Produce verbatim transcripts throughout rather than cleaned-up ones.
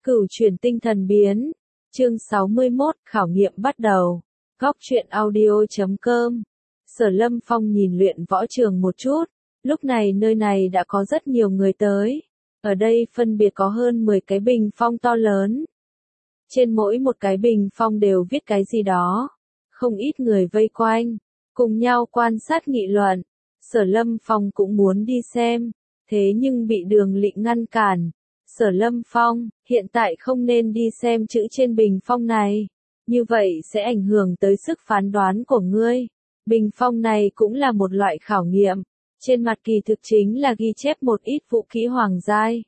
Cửu chuyển tinh thần biến. Chương sáu mươi mốt, khảo nghiệm bắt đầu. Góc truyện audio chấm com. Sở Lâm Phong nhìn luyện võ trường một chút. Lúc này nơi này đã có rất nhiều người tới. Ở đây phân biệt có hơn mười cái bình phong to lớn. Trên mỗi một cái bình phong đều viết cái gì đó. Không ít người vây quanh, cùng nhau quan sát nghị luận. Sở Lâm Phong cũng muốn đi xem, thế nhưng bị Đường Lị ngăn cản. Sở Lâm Phong, hiện tại không nên đi xem chữ trên bình phong này. Như vậy sẽ ảnh hưởng tới sức phán đoán của ngươi. Bình phong này cũng là một loại khảo nghiệm. Trên mặt kỳ thực chính là ghi chép một ít vũ khí hoàng giai.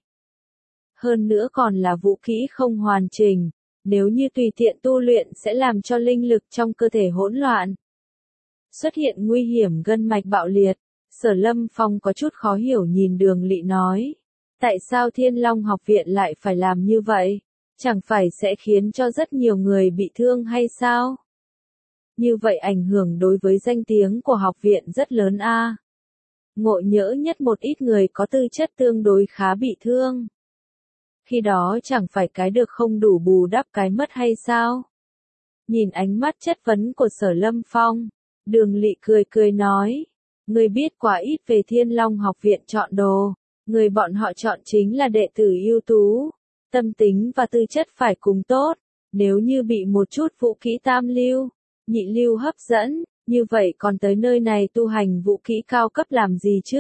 Hơn nữa còn là vũ khí không hoàn chỉnh. Nếu như tùy tiện tu luyện sẽ làm cho linh lực trong cơ thể hỗn loạn. Xuất hiện nguy hiểm gân mạch bạo liệt. Sở Lâm Phong có chút khó hiểu nhìn Đường Lị nói. Tại sao Thiên Long học viện lại phải làm như vậy? Chẳng phải sẽ khiến cho rất nhiều người bị thương hay sao? Như vậy ảnh hưởng đối với danh tiếng của học viện rất lớn a. À. Ngộ nhỡ nhất một ít người có tư chất tương đối khá bị thương. Khi đó chẳng phải cái được không đủ bù đắp cái mất hay sao? Nhìn ánh mắt chất vấn của Sở Lâm Phong, Đường Lị cười cười nói. Người biết quá ít về Thiên Long học viện chọn đồ. Người bọn họ chọn chính là đệ tử ưu tú, tâm tính và tư chất phải cùng tốt. Nếu như bị một chút vũ khí tam lưu, nhị lưu hấp dẫn, như vậy còn tới nơi này tu hành vũ khí cao cấp làm gì chứ?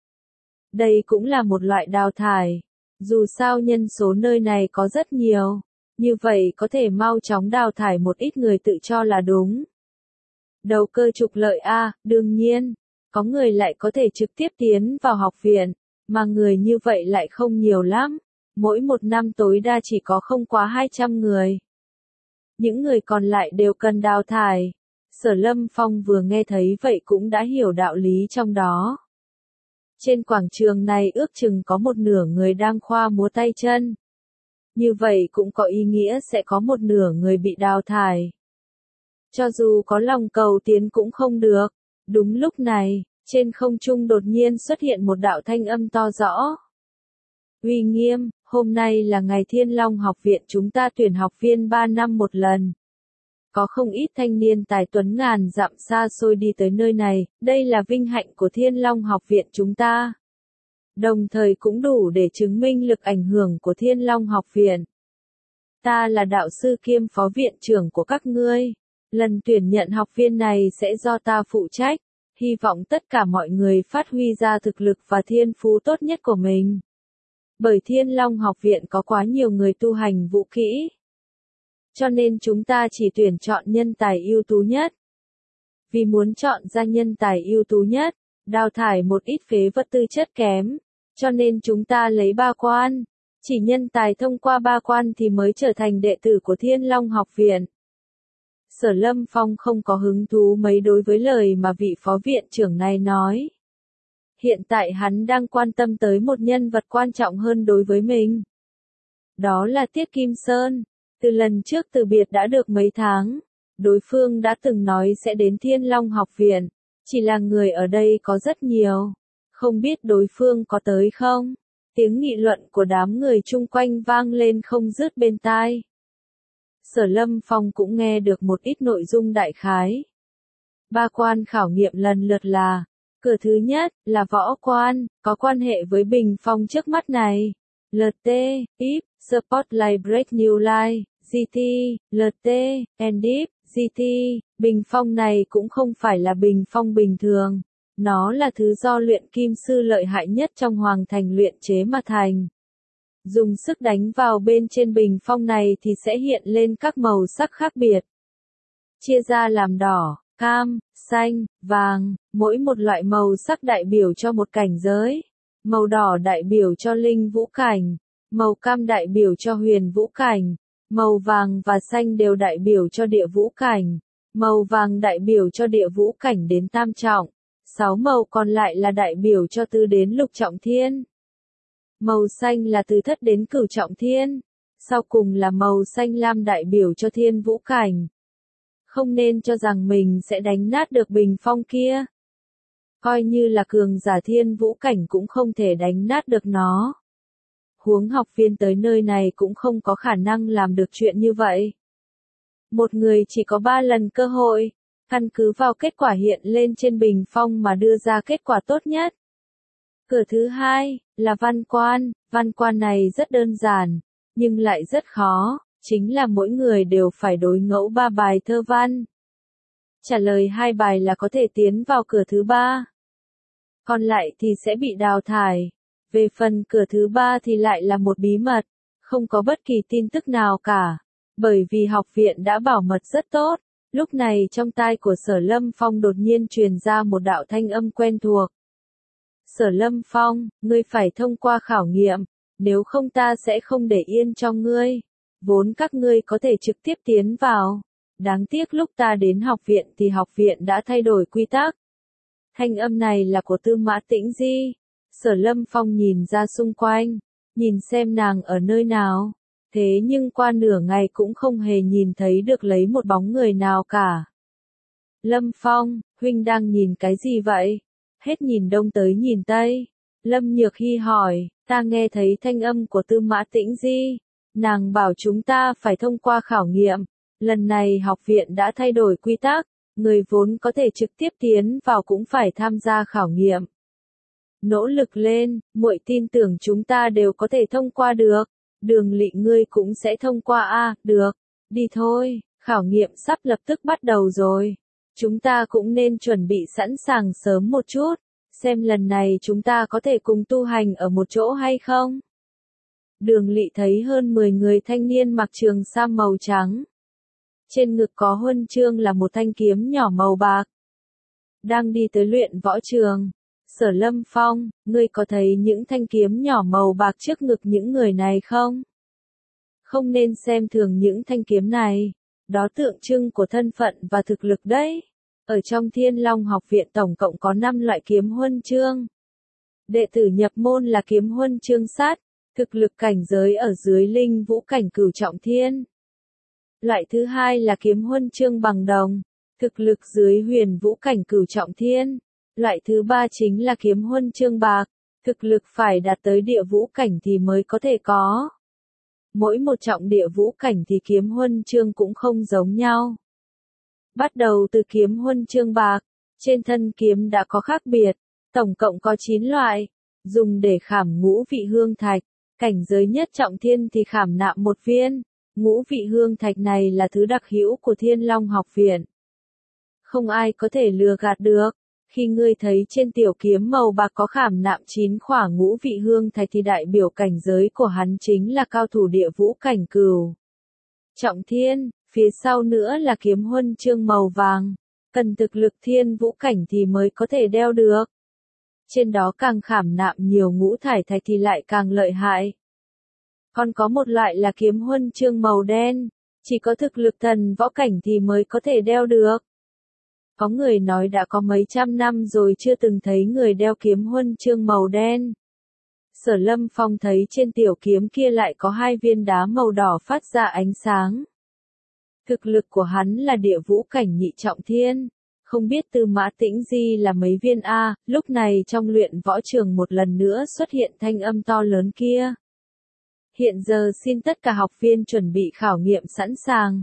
Đây cũng là một loại đào thải. Dù sao nhân số nơi này có rất nhiều, như vậy có thể mau chóng đào thải một ít người tự cho là đúng. Đầu cơ trục lợi a, đương nhiên, có người lại có thể trực tiếp tiến vào học viện. Mà người như vậy lại không nhiều lắm, mỗi một năm tối đa chỉ có không quá hai trăm người. Những người còn lại đều cần đào thải. Sở Lâm Phong vừa nghe thấy vậy cũng đã hiểu đạo lý trong đó. Trên quảng trường này ước chừng có một nửa người đang khoa múa tay chân. Như vậy cũng có ý nghĩa sẽ có một nửa người bị đào thải. Cho dù có lòng cầu tiến cũng không được. Đúng lúc này, trên không trung đột nhiên xuất hiện một đạo thanh âm to rõ. Uy Nghiêm, hôm nay là ngày Thiên Long học viện chúng ta tuyển học viên ba năm một lần. Có không ít thanh niên tài tuấn ngàn dặm xa xôi đi tới nơi này, đây là vinh hạnh của Thiên Long học viện chúng ta. Đồng thời cũng đủ để chứng minh lực ảnh hưởng của Thiên Long học viện. Ta là đạo sư kiêm phó viện trưởng của các ngươi. Lần tuyển nhận học viên này sẽ do ta phụ trách. Hy vọng tất cả mọi người phát huy ra thực lực và thiên phú tốt nhất của mình. Bởi Thiên Long học viện có quá nhiều người tu hành vũ kỹ. Cho nên chúng ta chỉ tuyển chọn nhân tài ưu tú nhất. Vì muốn chọn ra nhân tài ưu tú nhất, đào thải một ít phế vật tư chất kém. Cho nên chúng ta lấy ba quan. Chỉ nhân tài thông qua ba quan thì mới trở thành đệ tử của Thiên Long học viện. Sở Lâm Phong không có hứng thú mấy đối với lời mà vị phó viện trưởng này nói. Hiện tại hắn đang quan tâm tới một nhân vật quan trọng hơn đối với mình. Đó là Tiết Kim Sơn. Từ lần trước từ biệt đã được mấy tháng, đối phương đã từng nói sẽ đến Thiên Long học viện. Chỉ là người ở đây có rất nhiều. Không biết đối phương có tới không? Tiếng nghị luận của đám người chung quanh vang lên không dứt bên tai. Sở Lâm Phong cũng nghe được một ít nội dung đại khái. Ba quan khảo nghiệm lần lượt là, cửa thứ nhất là võ quan, có quan hệ với bình phong trước mắt này. lờ tê, i pê, Spotlight Break New Light, giê tê, lờ tê, and i pê, giê tê. Bình phong này cũng không phải là bình phong bình thường. Nó là thứ do luyện kim sư lợi hại nhất trong hoàng thành luyện chế mà thành. Dùng sức đánh vào bên trên bình phong này thì sẽ hiện lên các màu sắc khác biệt. Chia ra làm đỏ, cam, xanh, vàng, mỗi một loại màu sắc đại biểu cho một cảnh giới. Màu đỏ đại biểu cho linh vũ cảnh, màu cam đại biểu cho huyền vũ cảnh, màu vàng và xanh đều đại biểu cho địa vũ cảnh, màu vàng đại biểu cho địa vũ cảnh đến tam trọng, sáu màu còn lại là đại biểu cho tứ đến lục trọng thiên. Màu xanh là từ thất đến cửu trọng thiên. Sau cùng là màu xanh lam đại biểu cho thiên vũ cảnh. Không nên cho rằng mình sẽ đánh nát được bình phong kia. Coi như là cường giả thiên vũ cảnh cũng không thể đánh nát được nó. huống học viên tới nơi này cũng không có khả năng làm được chuyện như vậy. Một người chỉ có ba lần cơ hội, căn cứ vào kết quả hiện lên trên bình phong mà đưa ra kết quả tốt nhất. Cửa thứ hai, là văn quan, văn quan này rất đơn giản, nhưng lại rất khó, chính là mỗi người đều phải đối ngẫu ba bài thơ văn. Trả lời hai bài là có thể tiến vào cửa thứ ba. Còn lại thì sẽ bị đào thải. Về phần cửa thứ ba thì lại là một bí mật, không có bất kỳ tin tức nào cả, bởi vì học viện đã bảo mật rất tốt. Lúc này trong tai của Sở Lâm Phong đột nhiên truyền ra một đạo thanh âm quen thuộc. Sở Lâm Phong, ngươi phải thông qua khảo nghiệm, nếu không ta sẽ không để yên cho ngươi. Vốn các ngươi có thể trực tiếp tiến vào. Đáng tiếc lúc ta đến học viện thì học viện đã thay đổi quy tắc. Thanh âm này là của Tư Mã Tĩnh Di. Sở Lâm Phong nhìn ra xung quanh, nhìn xem nàng ở nơi nào. Thế nhưng qua nửa ngày cũng không hề nhìn thấy được lấy một bóng người nào cả. Lâm Phong, huynh đang nhìn cái gì vậy? Hết nhìn đông tới nhìn tây. Lâm Nhược Hy hỏi, ta nghe thấy thanh âm của Tư Mã Tĩnh Di. Nàng bảo chúng ta phải thông qua khảo nghiệm. Lần này học viện đã thay đổi quy tắc, người vốn có thể trực tiếp tiến vào cũng phải tham gia khảo nghiệm. Nỗ lực lên, muội tin tưởng chúng ta đều có thể thông qua được. Đường Lị ngươi cũng sẽ thông qua a, được. Đi thôi, khảo nghiệm sắp lập tức bắt đầu rồi. Chúng ta cũng nên chuẩn bị sẵn sàng sớm một chút, xem lần này chúng ta có thể cùng tu hành ở một chỗ hay không. Đường Lị thấy hơn mười người thanh niên mặc trường sam màu trắng. Trên ngực có huân chương là một thanh kiếm nhỏ màu bạc. Đang đi tới luyện võ trường. Sở Lâm Phong, ngươi có thấy những thanh kiếm nhỏ màu bạc trước ngực những người này không? Không nên xem thường những thanh kiếm này. Đó tượng trưng của thân phận và thực lực đấy. Ở trong Thiên Long học viện tổng cộng có năm loại kiếm huân chương. Đệ tử nhập môn là kiếm huân chương sát, thực lực cảnh giới ở dưới linh vũ cảnh cửu trọng thiên. Loại thứ hai là kiếm huân chương bằng đồng, thực lực dưới huyền vũ cảnh cửu trọng thiên. Loại thứ ba chính là kiếm huân chương bạc, thực lực phải đạt tới địa vũ cảnh thì mới có thể có. Mỗi một trọng địa vũ cảnh thì kiếm huân chương cũng không giống nhau. Bắt đầu từ kiếm huân chương bạc, trên thân kiếm đã có khác biệt, tổng cộng có chín loại, dùng để khảm ngũ vị hương thạch, cảnh giới nhất trọng thiên thì khảm nạm một viên. Ngũ vị hương thạch này là thứ đặc hữu của Thiên Long học viện. Không ai có thể lừa gạt được. Khi ngươi thấy trên tiểu kiếm màu bạc có khảm nạm chín khỏa ngũ vị hương thạch thì đại biểu cảnh giới của hắn chính là cao thủ địa vũ cảnh cửu trọng thiên, phía sau nữa là kiếm huân chương màu vàng, cần thực lực thiên vũ cảnh thì mới có thể đeo được. Trên đó càng khảm nạm nhiều ngũ thải thạch thì lại càng lợi hại. Còn có một loại là kiếm huân chương màu đen, chỉ có thực lực thần võ cảnh thì mới có thể đeo được. Có người nói đã có mấy trăm năm rồi chưa từng thấy người đeo kiếm huân chương màu đen. Sở Lâm Phong thấy trên tiểu kiếm kia lại có hai viên đá màu đỏ phát ra ánh sáng. Thực lực của hắn là địa vũ cảnh nhị trọng thiên. Không biết Tư Mã Tĩnh Di là mấy viên A, lúc này trong luyện võ trường một lần nữa xuất hiện thanh âm to lớn kia. Hiện giờ xin tất cả học viên chuẩn bị khảo nghiệm sẵn sàng.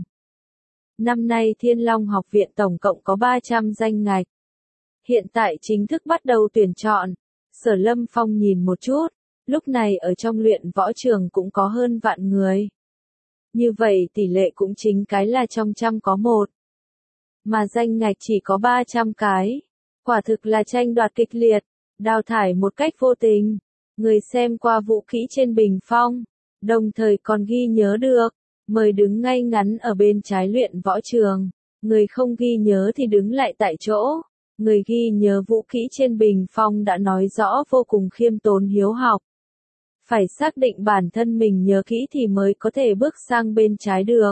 Năm nay Thiên Long học viện tổng cộng có ba trăm danh ngạch. Hiện tại chính thức bắt đầu tuyển chọn. Sở Lâm Phong nhìn một chút, lúc này ở trong luyện võ trường cũng có hơn vạn người. Như vậy tỷ lệ cũng chính cái là trong trăm có một. Mà danh ngạch chỉ có ba trăm cái. Quả thực là tranh đoạt kịch liệt, đào thải một cách vô tình. Người xem qua vũ kỹ trên bình phong, đồng thời còn ghi nhớ được. Mời đứng ngay ngắn ở bên trái luyện võ trường. Người không ghi nhớ thì đứng lại tại chỗ. Người ghi nhớ vũ kỹ trên bình phong đã nói rõ vô cùng khiêm tốn hiếu học. Phải xác định bản thân mình nhớ kỹ thì mới có thể bước sang bên trái được.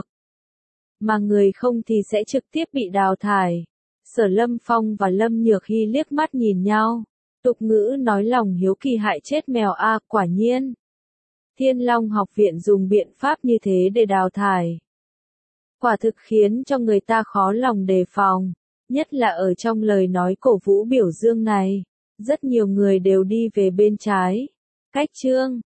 Mà người không thì sẽ trực tiếp bị đào thải. Sở Lâm Phong và Lâm Nhược Hy liếc mắt nhìn nhau. Tục ngữ nói lòng hiếu kỳ hại chết mèo a, quả nhiên. Thiên Long học viện dùng biện pháp như thế để đào thải. Quả thực khiến cho người ta khó lòng đề phòng, nhất là ở trong lời nói cổ vũ biểu dương này. Rất nhiều người đều đi về bên trái. Cách chương